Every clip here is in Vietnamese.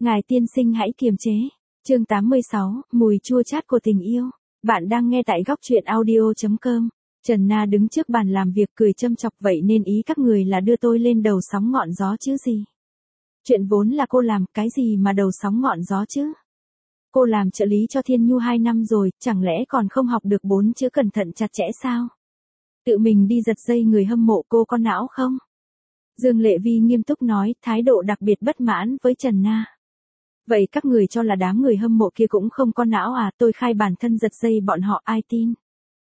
Ngài tiên sinh hãy kiềm chế. Chương 86, mùi chua chát của tình yêu. Bạn đang nghe tại góc truyện audio.com. Trần Na đứng trước bàn làm việc cười châm chọc, vậy nên ý các người là đưa tôi lên đầu sóng ngọn gió chứ gì. Chuyện vốn là cô làm, cái gì mà đầu sóng ngọn gió chứ. Cô làm trợ lý cho Thiên Nhu 2 năm rồi, chẳng lẽ còn không học được 4 chữ cẩn thận chặt chẽ sao? Tự mình đi giật dây người hâm mộ, cô có não không? Dương Lệ Vi nghiêm túc nói, thái độ đặc biệt bất mãn với Trần Na. Vậy các người cho là đám người hâm mộ kia cũng không có não à? Tôi khai bản thân giật dây bọn họ, ai tin?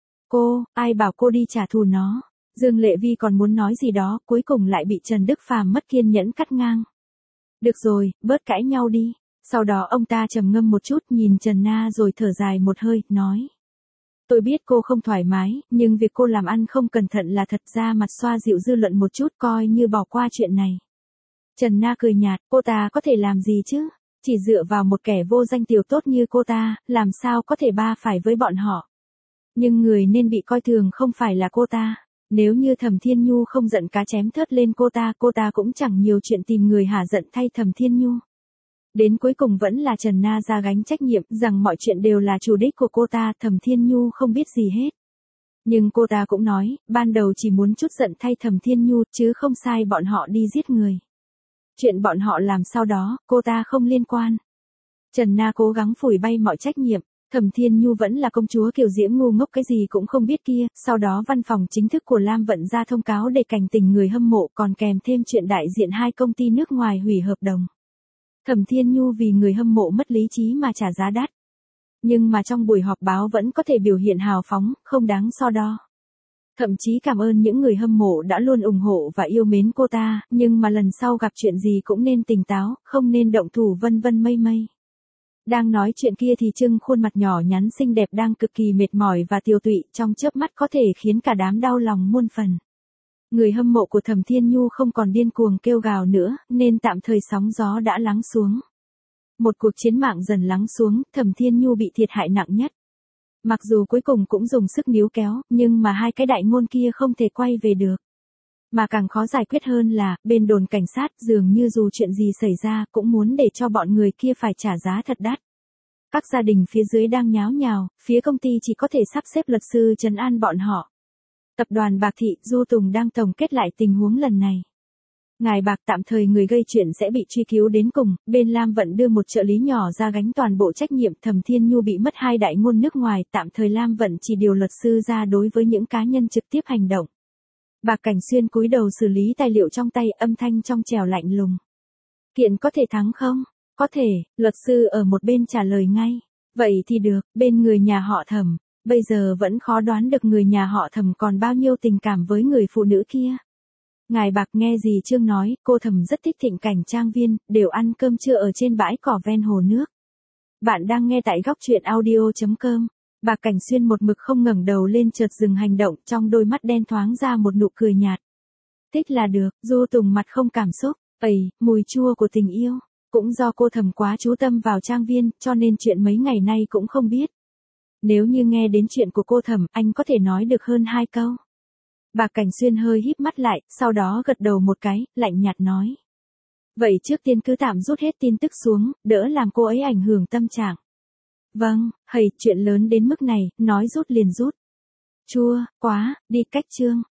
Cô, ai bảo cô đi trả thù nó? Dương Lệ Vi còn muốn nói gì đó, cuối cùng lại bị Trần Đức Phàm mất kiên nhẫn cắt ngang. Được rồi, bớt cãi nhau đi. Sau đó ông ta trầm ngâm một chút, nhìn Trần Na rồi thở dài một hơi, nói. Tôi biết cô không thoải mái, nhưng việc cô làm ăn không cẩn thận là thật, ra mặt xoa dịu dư luận một chút, coi như bỏ qua chuyện này. Trần Na cười nhạt, cô ta có thể làm gì chứ? Chỉ dựa vào một kẻ vô danh tiểu tốt như cô ta, làm sao có thể ba phải với bọn họ. Nhưng người nên bị coi thường không phải là cô ta. Nếu như Thẩm Thiên Nhu không giận cá chém thớt lên cô ta cũng chẳng nhiều chuyện tìm người hả giận thay Thẩm Thiên Nhu. Đến cuối cùng vẫn là Trần Na ra gánh trách nhiệm, rằng mọi chuyện đều là chủ đích của cô ta, Thẩm Thiên Nhu không biết gì hết. Nhưng cô ta cũng nói, ban đầu chỉ muốn chút giận thay Thẩm Thiên Nhu, chứ không sai bọn họ đi giết người. Chuyện bọn họ làm sau đó, cô ta không liên quan. Trần Na cố gắng phủi bay mọi trách nhiệm. Thẩm Thiên Nhu vẫn là công chúa kiểu diễm ngu ngốc cái gì cũng không biết kia. Sau đó văn phòng chính thức của Lam Vận ra thông cáo để cảnh tỉnh người hâm mộ, còn kèm thêm chuyện đại diện 2 công ty nước ngoài hủy hợp đồng. Thẩm Thiên Nhu vì người hâm mộ mất lý trí mà trả giá đắt. Nhưng mà trong buổi họp báo vẫn có thể biểu hiện hào phóng, không đáng so đo. Thậm chí cảm ơn những người hâm mộ đã luôn ủng hộ và yêu mến cô ta, nhưng mà lần sau gặp chuyện gì cũng nên tỉnh táo, không nên động thủ vân vân mây mây. Đang nói chuyện kia thì Trưng khuôn mặt nhỏ nhắn xinh đẹp đang cực kỳ mệt mỏi và tiều tụy, trong chớp mắt có thể khiến cả đám đau lòng muôn phần. Người hâm mộ của Thẩm Thiên Nhu không còn điên cuồng kêu gào nữa, nên tạm thời sóng gió đã lắng xuống. Một cuộc chiến mạng dần lắng xuống, Thẩm Thiên Nhu bị thiệt hại nặng nhất. Mặc dù cuối cùng cũng dùng sức níu kéo, nhưng mà 2 cái đại ngôn kia không thể quay về được. Mà càng khó giải quyết hơn là, bên đồn cảnh sát dường như dù chuyện gì xảy ra cũng muốn để cho bọn người kia phải trả giá thật đắt. Các gia đình phía dưới đang nháo nhào, phía công ty chỉ có thể sắp xếp luật sư trấn an bọn họ. Tập đoàn Bạc Thị, Du Tùng đang tổng kết lại tình huống lần này. Ngài Bạc tạm thời người gây chuyện sẽ bị truy cứu đến cùng, bên Lam Vận đưa một trợ lý nhỏ ra gánh toàn bộ trách nhiệm, Thẩm Thiên Nhu bị mất 2 đại ngôn nước ngoài, tạm thời Lam Vận chỉ điều luật sư ra đối với những cá nhân trực tiếp hành động. Bạc Cảnh Xuyên cúi đầu xử lý tài liệu trong tay, âm thanh trong trẻo lạnh lùng. Kiện có thể thắng không? Có thể, luật sư ở một bên trả lời ngay. Vậy thì được, bên người nhà họ Thẩm, bây giờ vẫn khó đoán được người nhà họ Thẩm còn bao nhiêu tình cảm với người phụ nữ kia. Ngài Bạc nghe gì Trương nói, cô Thẩm rất thích thịnh cảnh trang viên, đều ăn cơm trưa ở trên bãi cỏ ven hồ nước. Bạn đang nghe tại góc truyện audio.com. Bạc Cảnh Xuyên một mực không ngẩng đầu lên, chợt dừng hành động, trong đôi mắt đen thoáng ra một nụ cười nhạt. Thích là được, Du Tùng mặt không cảm xúc, mùi chua của tình yêu. Cũng do cô Thẩm quá chú tâm vào trang viên, cho nên chuyện mấy ngày nay cũng không biết. Nếu như nghe đến chuyện của cô Thẩm, anh có thể nói được hơn 2 câu. Bạc Cảnh Xuyên hơi híp mắt lại, sau đó gật đầu một cái, lạnh nhạt nói. Vậy trước tiên cứ tạm rút hết tin tức xuống, đỡ làm cô ấy ảnh hưởng tâm trạng. Vâng, chuyện lớn đến mức này, nói rút liền rút. Chua, quá, đi cách Trương.